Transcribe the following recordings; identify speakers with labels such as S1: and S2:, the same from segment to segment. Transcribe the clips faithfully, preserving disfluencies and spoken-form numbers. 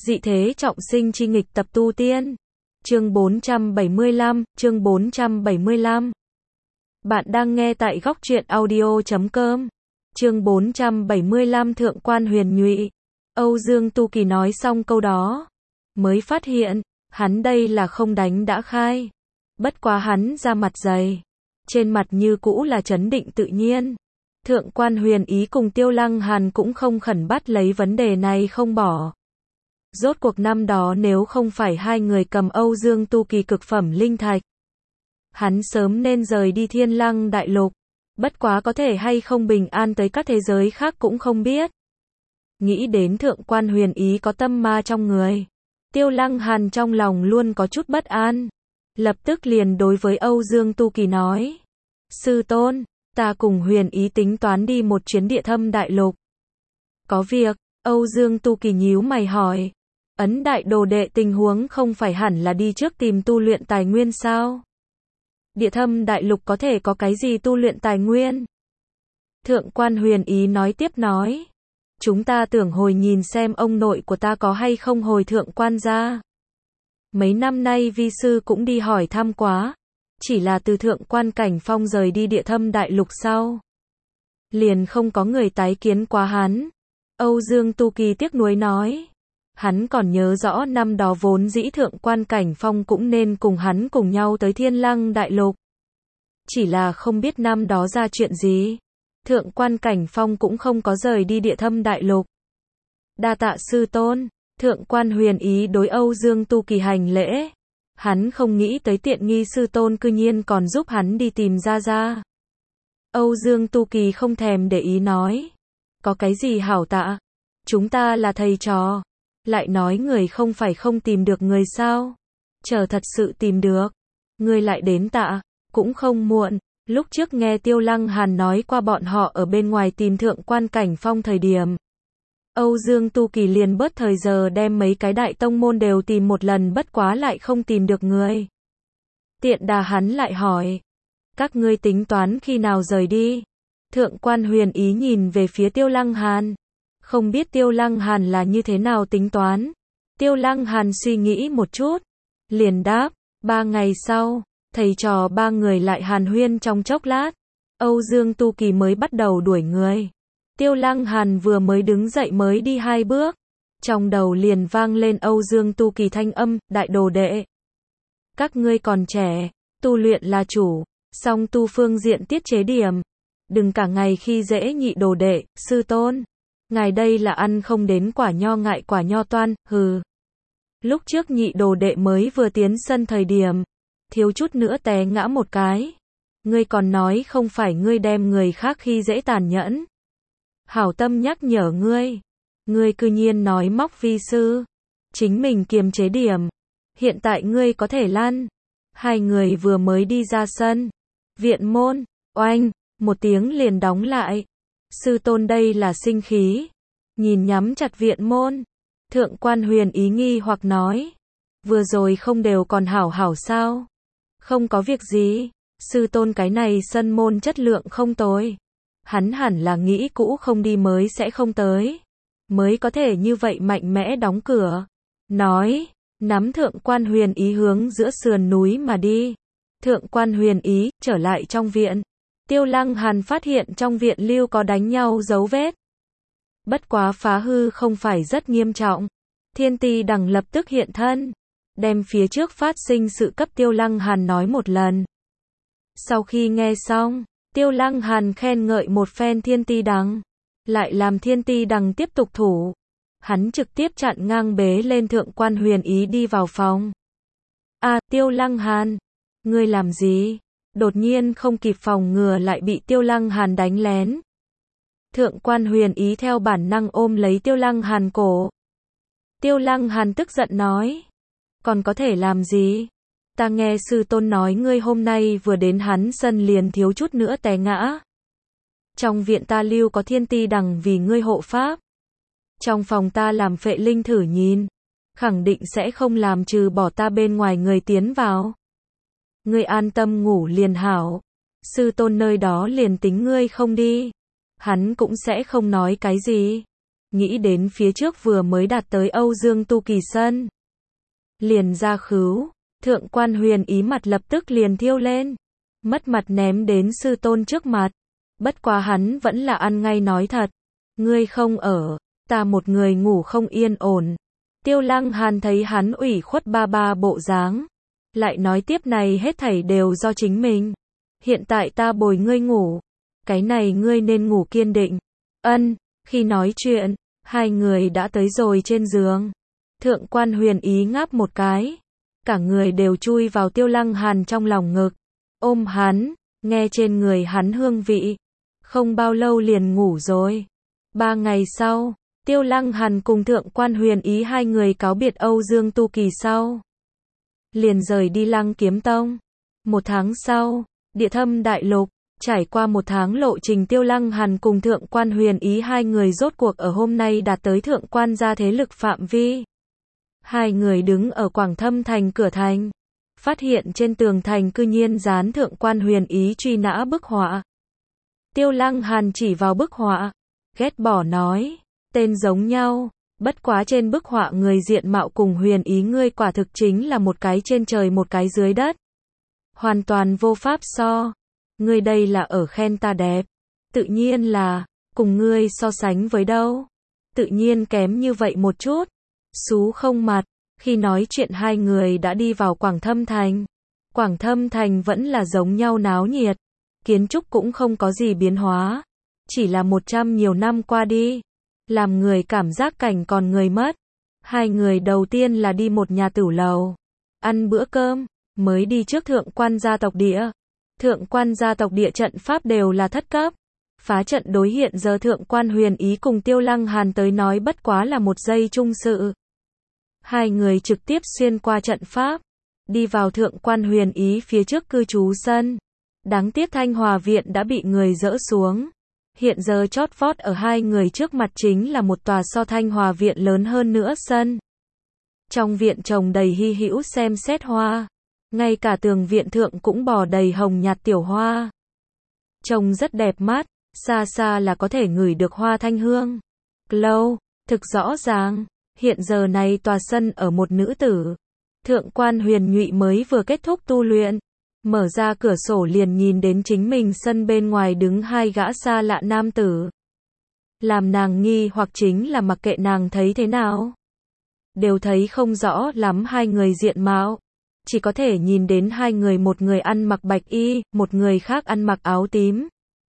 S1: Dị thế trọng sinh chi nghịch tập tu tiên. Chương bốn trăm bảy mươi lăm, chương bốn trăm bảy mươi lăm. Bạn đang nghe tại góc truyện audio chấm com. Chương bốn trăm bảy mươi lăm Thượng quan huyền nhụy. Âu Dương Tu Kỳ nói xong câu đó, mới phát hiện, hắn đây là không đánh đã khai. Bất quá hắn ra mặt dày, trên mặt như cũ là trấn định tự nhiên. Thượng quan huyền ý cùng Tiêu Lăng Hàn cũng không khẩn bắt lấy vấn đề này không bỏ. Rốt cuộc năm đó nếu không phải hai người cầm Âu Dương Tu Kỳ cực phẩm linh thạch, hắn sớm nên rời đi Thiên Lăng Đại Lục. Bất quá có thể hay không bình an tới các thế giới khác cũng không biết. Nghĩ đến thượng quan huyền ý có tâm ma trong người, Tiêu Lăng Hàn trong lòng luôn có chút bất an. Lập tức liền đối với Âu Dương Tu Kỳ nói: Sư tôn, ta cùng huyền ý tính toán đi một chuyến Địa Thâm Đại Lục. Có việc? Âu Dương Tu Kỳ nhíu mày hỏi. Ấn đại đồ đệ tình huống không phải hẳn là đi trước tìm tu luyện tài nguyên sao? Địa Thâm Đại Lục có thể có cái gì tu luyện tài nguyên? Thượng quan huyền ý nói tiếp nói: Chúng ta tưởng hồi nhìn xem ông nội của ta có hay không hồi thượng quan gia. Mấy năm nay vi sư cũng đi hỏi thăm quá, chỉ là từ thượng quan Cảnh Phong rời đi Địa Thâm Đại Lục sau, liền không có người tái kiến quá hắn. Âu Dương Tu Kỳ tiếc nuối nói. Hắn còn nhớ rõ năm đó vốn dĩ thượng quan Cảnh Phong cũng nên cùng hắn cùng nhau tới Thiên Lăng Đại Lục. Chỉ là không biết năm đó ra chuyện gì, thượng quan Cảnh Phong cũng không có rời đi Địa Thâm Đại Lục. Đa tạ sư tôn. Thượng quan huyền ý đối Âu Dương Tu Kỳ hành lễ. Hắn không nghĩ tới tiện nghi sư tôn cư nhiên còn giúp hắn đi tìm ra ra. Âu Dương Tu Kỳ không thèm để ý nói: Có cái gì hảo tạ, chúng ta là thầy trò. Lại nói người không phải không tìm được người sao? Chờ thật sự tìm được, người lại đến tạ, cũng không muộn. Lúc trước nghe Tiêu Lăng Hàn nói qua bọn họ ở bên ngoài tìm thượng quan Cảnh Phong thời điểm, Âu Dương Tu Kỳ liền bớt thời giờ đem mấy cái đại tông môn đều tìm một lần, bất quá lại không tìm được người. Tiện đà hắn lại hỏi: Các ngươi tính toán khi nào rời đi? Thượng quan huyền ý nhìn về phía Tiêu Lăng Hàn. Không biết Tiêu Lăng Hàn là như thế nào tính toán. Tiêu Lăng Hàn suy nghĩ một chút, liền đáp: Ba ngày sau, thầy trò ba người lại hàn huyên trong chốc lát, Âu Dương Tu Kỳ mới bắt đầu đuổi người. Tiêu Lăng Hàn vừa mới đứng dậy mới đi hai bước, trong đầu liền vang lên Âu Dương Tu Kỳ thanh âm: Đại đồ đệ, các ngươi còn trẻ, tu luyện là chủ, song tu phương diện tiết chế điểm, đừng cả ngày khi dễ nhị đồ đệ. Sư tôn, ngài đây là ăn không đến quả nho ngại quả nho toan, hừ. Lúc trước nhị đồ đệ mới vừa tiến sân thời điểm, thiếu chút nữa té ngã một cái. Ngươi còn nói không phải ngươi đem người khác khi dễ tàn nhẫn. Hảo tâm nhắc nhở ngươi, ngươi cư nhiên nói móc vi sư. Chính mình kiềm chế điểm, hiện tại ngươi có thể lăn. Hai người vừa mới đi ra sân, viện môn, oanh, một tiếng liền đóng lại. Sư tôn đây là sinh khí. Nhìn nhắm chặt viện môn, thượng quan huyền ý nghi hoặc nói: Vừa rồi không đều còn hảo hảo sao? Không có việc gì, sư tôn cái này sân môn chất lượng không tồi. Hắn hẳn là nghĩ cũ không đi mới sẽ không tới, mới có thể như vậy mạnh mẽ đóng cửa. Nói, nắm thượng quan huyền ý hướng giữa sườn núi mà đi. Thượng quan huyền ý trở lại trong viện. Tiêu Lăng Hàn phát hiện trong viện lưu có đánh nhau dấu vết. Bất quá phá hư không phải rất nghiêm trọng. Thiên Ti Đằng lập tức hiện thân, đem phía trước phát sinh sự cấp Tiêu Lăng Hàn nói một lần. Sau khi nghe xong, Tiêu Lăng Hàn khen ngợi một phen Thiên Ti Đằng, lại làm Thiên Ti Đằng tiếp tục thủ. Hắn trực tiếp chặn ngang bế lên thượng quan huyền ý đi vào phòng. À, Tiêu Lăng Hàn, ngươi làm gì? Đột nhiên không kịp phòng ngừa lại bị Tiêu Lăng Hàn đánh lén. Thượng quan huyền ý theo bản năng ôm lấy Tiêu Lăng Hàn cổ. Tiêu Lăng Hàn tức giận nói: Còn có thể làm gì? Ta nghe sư tôn nói ngươi hôm nay vừa đến hắn sân liền thiếu chút nữa té ngã. Trong viện ta lưu có Thiên Ti Đằng vì ngươi hộ pháp. Trong phòng ta làm phệ linh thử nhìn, khẳng định sẽ không làm trừ bỏ ta bên ngoài người tiến vào. Ngươi an tâm ngủ liền hảo. Sư tôn nơi đó liền tính ngươi không đi, hắn cũng sẽ không nói cái gì. nghĩ đến phía trước vừa mới đạt tới Âu Dương Tu Kỳ Sân. Liền ra khứu, thượng quan huyền ý mặt lập tức liền thiêu lên, mất mặt ném đến sư tôn trước mặt. Bất quá hắn vẫn là ăn ngay nói thật, ngươi không ở, ta một người ngủ không yên ổn. Tiêu Lăng Hàn thấy hắn ủy khuất ba ba bộ dáng, lại nói tiếp này hết thảy đều do chính mình. Hiện tại ta bồi ngươi ngủ, cái này ngươi nên ngủ kiên định. Ân, khi nói chuyện, hai người đã tới rồi trên giường. Thượng quan huyền ý ngáp một cái, cả người đều chui vào Tiêu Lăng Hàn trong lòng ngực, ôm hắn, nghe trên người hắn hương vị. Không bao lâu liền ngủ rồi. Ba ngày sau, Tiêu Lăng Hàn cùng thượng quan huyền ý hai người cáo biệt Âu Dương Tu Kỳ sau, liền rời đi Lăng Kiếm Tông. Một tháng sau, Địa Thâm Đại Lục, trải qua một tháng lộ trình Tiêu Lăng Hàn cùng thượng quan huyền ý hai người rốt cuộc ở hôm nay đạt tới thượng quan gia thế lực phạm vi. Hai người đứng ở Quảng Thâm Thành cửa thành, phát hiện trên tường thành cư nhiên dán thượng quan huyền ý truy nã bức họa. Tiêu Lăng Hàn chỉ vào bức họa, ghét bỏ nói, tên giống nhau, bất quá trên bức họa người diện mạo cùng huyền ý ngươi quả thực chính là một cái trên trời một cái dưới đất. Hoàn toàn vô pháp so. Ngươi đây là ở khen ta đẹp. Tự nhiên là, cùng ngươi so sánh với đâu. Tự nhiên kém như vậy một chút. Xú không mặt. Khi nói chuyện hai người đã đi vào Quảng Thâm Thành. Quảng Thâm Thành vẫn là giống nhau náo nhiệt. Kiến trúc cũng không có gì biến hóa. Chỉ là một trăm nhiều năm qua đi. Làm người cảm giác cảnh còn người mất. Hai người đầu tiên là đi một nhà tửu lầu. Ăn bữa cơm. Mới đi trước thượng quan gia tộc địa. Thượng quan gia tộc địa trận pháp đều là thất cấp. Phá trận đối hiện giờ thượng quan huyền ý cùng Tiêu Lăng Hàn tới nói bất quá là một giây chung sự. Hai người trực tiếp xuyên qua trận pháp. Đi vào thượng quan huyền ý phía trước cư trú sân. Đáng tiếc Thanh Hòa Viện đã bị người dỡ xuống. Hiện giờ chót vót ở hai người trước mặt chính là một tòa so Thanh Hòa Viện lớn hơn nữa sân. Trong viện trồng đầy hy hữu xem xét hoa. Ngay cả tường viện thượng cũng bò đầy hồng nhạt tiểu hoa. Trông rất đẹp mắt, xa xa là có thể ngửi được hoa thanh hương. Lâu, thực rõ ràng, hiện giờ này tòa sân ở một nữ tử. Thượng quan huyền nhụy mới vừa kết thúc tu luyện. Mở ra cửa sổ liền nhìn đến chính mình sân bên ngoài đứng hai gã xa lạ nam tử. Làm nàng nghi hoặc chính là mặc kệ nàng thấy thế nào. Đều thấy không rõ lắm hai người diện mạo. Chỉ có thể nhìn đến hai người, một người ăn mặc bạch y, một người khác ăn mặc áo tím.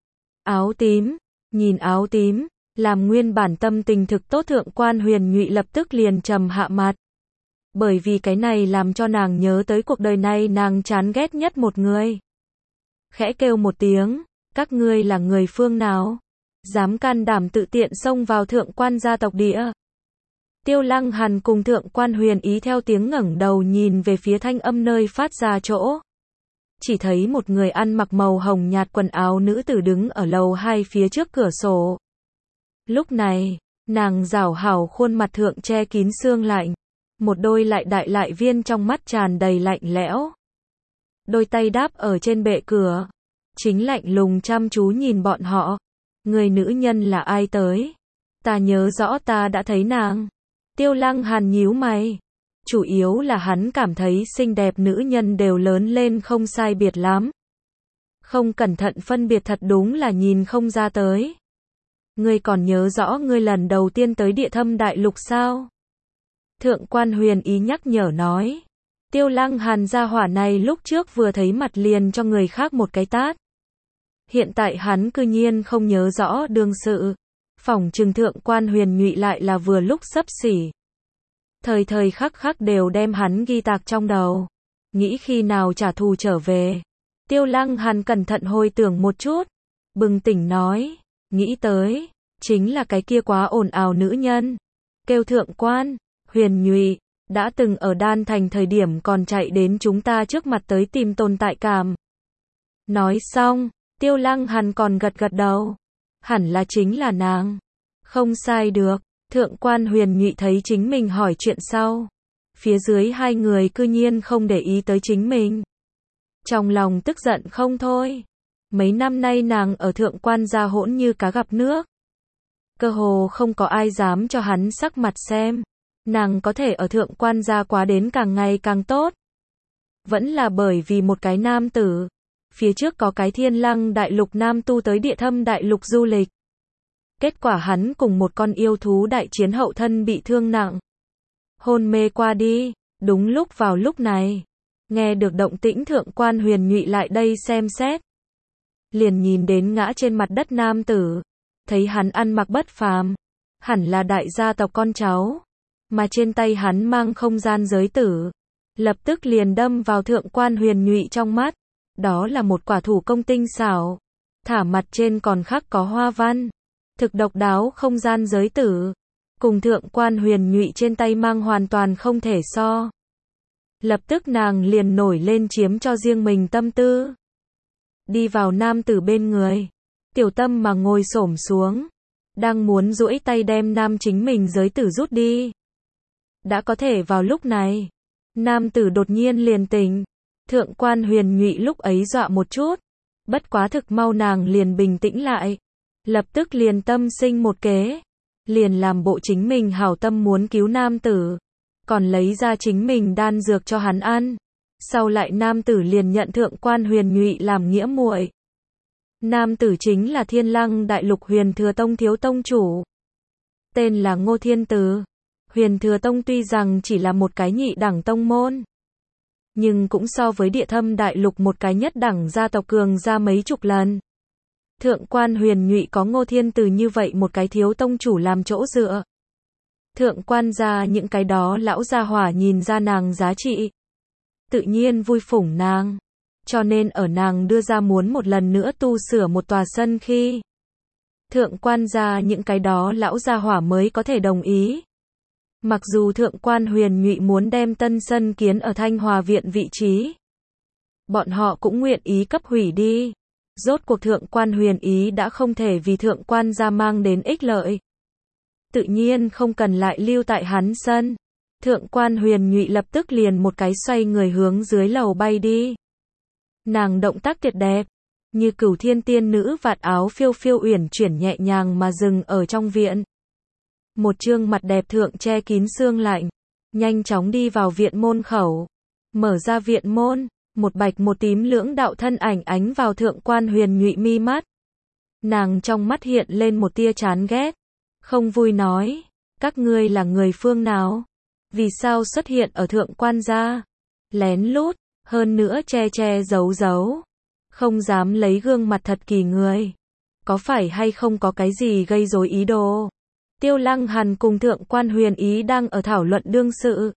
S1: Áo tím, nhìn áo tím, làm nguyên bản tâm tình thực tốt thượng quan huyền nhụy lập tức liền trầm hạ mặt. Bởi vì cái này làm cho nàng nhớ tới cuộc đời này nàng chán ghét nhất một người. Khẽ kêu một tiếng, các ngươi là người phương nào? Dám can đảm tự tiện xông vào thượng quan gia tộc địa. Tiêu Lăng Hàn cùng thượng quan huyền ý theo tiếng ngẩng đầu nhìn về phía thanh âm nơi phát ra chỗ. Chỉ thấy một người ăn mặc màu hồng nhạt quần áo nữ tử đứng ở lầu hai phía trước cửa sổ. Lúc này, nàng rảo hảo khuôn mặt thượng che kín sương lạnh. Một đôi lại đại lại viên trong mắt tràn đầy lạnh lẽo. Đôi tay đáp ở trên bệ cửa. Chính lạnh lùng chăm chú nhìn bọn họ. Người nữ nhân là ai tới? Ta nhớ rõ ta đã thấy nàng. Tiêu Lăng Hàn nhíu mày. Chủ yếu là hắn cảm thấy xinh đẹp nữ nhân đều lớn lên không sai biệt lắm. Không cẩn thận phân biệt thật đúng là nhìn không ra tới. Ngươi còn nhớ rõ ngươi lần đầu tiên tới Địa Thâm Đại Lục sao? Thượng quan huyền ý nhắc nhở nói. Tiêu Lăng Hàn gia hỏa này lúc trước vừa thấy mặt liền cho người khác một cái tát. Hiện tại hắn cư nhiên không nhớ rõ đương sự. Phỏng chừng thượng quan huyền nhụy lại là vừa lúc xấp xỉ. Thời thời khắc khắc đều đem hắn ghi tạc trong đầu. Nghĩ khi nào trả thù trở về. Tiêu Lăng Hàn cẩn thận hồi tưởng một chút. Bừng tỉnh nói. Nghĩ tới. Chính là cái kia quá ồn ào nữ nhân. Kêu thượng quan huyền nhụy. Đã từng ở Đan Thành thời điểm còn chạy đến chúng ta trước mặt tới tìm tồn tại cảm. Nói xong. Tiêu Lăng Hàn còn gật gật đầu. Hẳn là chính là nàng. Không sai được. Thượng quan huyền nhụy thấy chính mình hỏi chuyện sau. Phía dưới hai người cư nhiên không để ý tới chính mình. Trong lòng tức giận không thôi. Mấy năm nay nàng ở thượng quan gia hỗn như cá gặp nước. Cơ hồ không có ai dám cho hắn sắc mặt xem. Nàng có thể ở thượng quan gia quá đến càng ngày càng tốt. Vẫn là bởi vì một cái nam tử. Phía trước có cái thiên lăng đại lục nam tu tới địa thâm đại lục du lịch. Kết quả hắn cùng một con yêu thú đại chiến hậu thân bị thương nặng. Hôn mê qua đi. Đúng lúc vào lúc này. Nghe được động tĩnh thượng quan Huyền Nhụy lại đây xem xét. Liền nhìn đến ngã trên mặt đất nam tử. Thấy hắn ăn mặc bất phàm. Hẳn là đại gia tộc con cháu. Mà trên tay hắn mang không gian giới tử. Lập tức liền đâm vào thượng quan Huyền Nhụy trong mắt. Đó là một quả thủ công tinh xảo. Thả mặt trên còn khắc có hoa văn. Thực độc đáo không gian giới tử. Cùng thượng quan Huyền Nhụy trên tay mang hoàn toàn không thể so. Lập tức nàng liền nổi lên chiếm cho riêng mình tâm tư. Đi vào nam tử bên người. Tiểu tâm mà ngồi xổm xuống. Đang muốn duỗi tay đem nam chính mình giới tử rút đi. Đã có thể vào lúc này. Nam tử đột nhiên liền tỉnh. Thượng quan Huyền Nhụy lúc ấy dọa một chút. Bất quá thực mau nàng liền bình tĩnh lại. Lập tức liền tâm sinh một kế. Liền làm bộ chính mình hảo tâm muốn cứu nam tử. Còn lấy ra chính mình đan dược cho hắn ăn. Sau lại nam tử liền nhận thượng quan Huyền Nhụy làm nghĩa muội. Nam tử chính là Thiên Lăng Đại Lục Huyền Thừa Tông thiếu tông chủ. Tên là Ngô Thiên Từ. Huyền Thừa Tông tuy rằng chỉ là một cái nhị đẳng tông môn. Nhưng cũng so với địa thâm đại lục một cái nhất đẳng gia tộc cường ra mấy chục lần. Thượng quan Huyền Nhụy có Ngô Thiên Từ như vậy một cái thiếu tông chủ làm chỗ dựa. Thượng quan gia những cái đó lão gia hỏa nhìn ra nàng giá trị. Tự nhiên vui phủng nàng. Cho nên ở nàng đưa ra muốn một lần nữa tu sửa một tòa sân khi. Thượng quan gia những cái đó lão gia hỏa mới có thể đồng ý. Mặc dù thượng quan Huyền Nhụy muốn đem tân sân kiến ở Thanh Hòa viện vị trí. Bọn họ cũng nguyện ý cấp hủy đi. Rốt cuộc thượng quan Huyền ý đã không thể vì thượng quan gia mang đến ích lợi. Tự nhiên không cần lại lưu tại hắn sân. Thượng quan Huyền Nhụy lập tức liền một cái xoay người hướng dưới lầu bay đi. Nàng động tác tuyệt đẹp. Như cửu thiên tiên nữ vạt áo phiêu phiêu uyển chuyển nhẹ nhàng mà dừng ở trong viện. Một trương mặt đẹp thượng che kín sương lạnh. Nhanh chóng đi vào viện môn khẩu. Mở ra viện môn. Một bạch một tím lưỡng đạo thân ảnh ánh vào thượng quan Huyền Nhụy mi mắt. Nàng trong mắt hiện lên một tia chán ghét. Không vui nói. Các ngươi là người phương nào? Vì sao xuất hiện ở thượng quan gia? Lén lút. Hơn nữa che che giấu giấu. Không dám lấy gương mặt thật kỳ người. Có phải hay không có cái gì gây rối ý đồ? Tiêu Lăng Hàn cùng thượng quan Huyền ý đang ở thảo luận đương sự.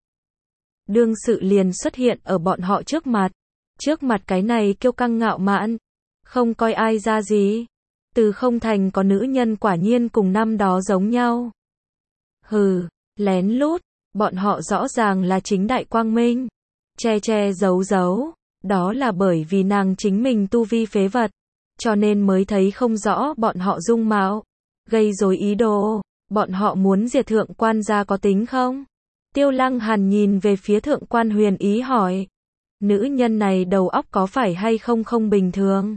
S1: Đương sự liền xuất hiện ở bọn họ trước mặt. Trước mặt cái này kiêu căng ngạo mạn. Không coi ai ra gì. Từ không thành có nữ nhân quả nhiên cùng năm đó giống nhau. Hừ, lén lút. Bọn họ rõ ràng là chính đại quang minh. Che che giấu giấu. Đó là bởi vì nàng chính mình tu vi phế vật. Cho nên mới thấy không rõ bọn họ dung mạo. Gây rối ý đồ. Bọn họ muốn diệt thượng quan gia có tính không? Tiêu Lăng Hàn nhìn về phía thượng quan Huyền ý hỏi. Nữ nhân này đầu óc có phải hay không không bình thường?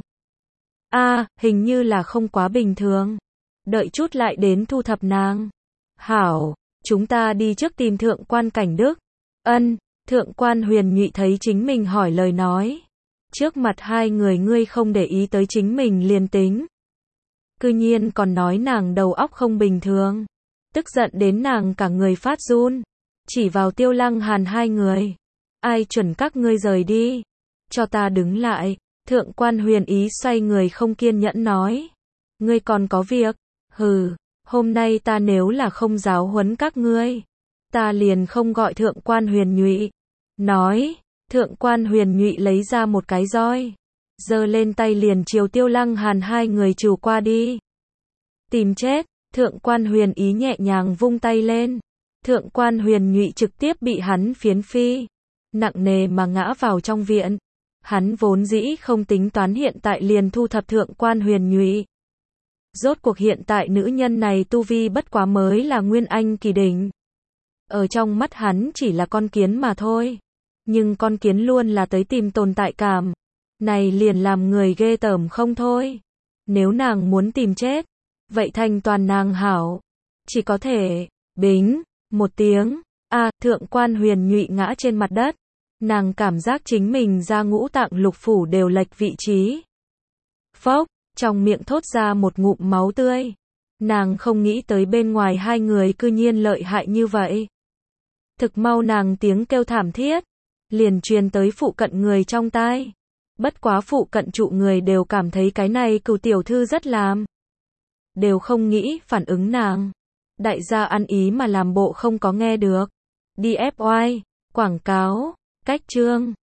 S1: A, à, hình như là không quá bình thường. Đợi chút lại đến thu thập nàng. Hảo, chúng ta đi trước tìm thượng quan Cảnh Đức. Ân, thượng quan Huyền Nhụy thấy chính mình hỏi lời nói. Trước mặt hai người ngươi không để ý tới chính mình liền tính. Cư nhiên còn nói nàng đầu óc không bình thường. Tức giận đến nàng cả người phát run. Chỉ vào Tiêu Lăng Hàn hai người. Ai chuẩn các ngươi rời đi. Cho ta đứng lại. Thượng quan Huyền ý xoay người không kiên nhẫn nói. Ngươi còn có việc. Hừ, hôm nay ta nếu là không giáo huấn các ngươi. Ta liền không gọi thượng quan Huyền Nhụy. Nói. Thượng quan Huyền Nhụy lấy ra một cái roi. Giơ lên tay liền chiều Tiêu Lăng Hàn hai người trù qua đi. Tìm chết. Thượng quan Huyền ý nhẹ nhàng vung tay lên. Thượng quan Huyền Nhụy trực tiếp bị hắn phiến phi. Nặng nề mà ngã vào trong viện. Hắn vốn dĩ không tính toán hiện tại liền thu thập thượng quan Huyền Nhụy. Rốt cuộc hiện tại nữ nhân này tu vi bất quá mới là nguyên anh kỳ đỉnh. Ở trong mắt hắn chỉ là con kiến mà thôi. Nhưng con kiến luôn là tới tìm tồn tại cảm. Này liền làm người ghê tởm không thôi. Nếu nàng muốn tìm chết, vậy thanh toàn nàng hảo. Chỉ có thể, bính, một tiếng, a thượng quan huyền nhụy ngã trên mặt đất. Nàng cảm giác chính mình ra ngũ tạng lục phủ đều lệch vị trí. Phốc, trong miệng thốt ra một ngụm máu tươi. Nàng không nghĩ tới bên ngoài hai người cư nhiên lợi hại như vậy. Thực mau nàng tiếng kêu thảm thiết, liền truyền tới phụ cận người trong tai. Bất quá phụ cận trụ người đều cảm thấy cái này Cửu tiểu thư rất làm. Đều không nghĩ phản ứng nàng. Đại gia ăn ý mà làm bộ không có nghe được. đi ép oai, quảng cáo, cách chương.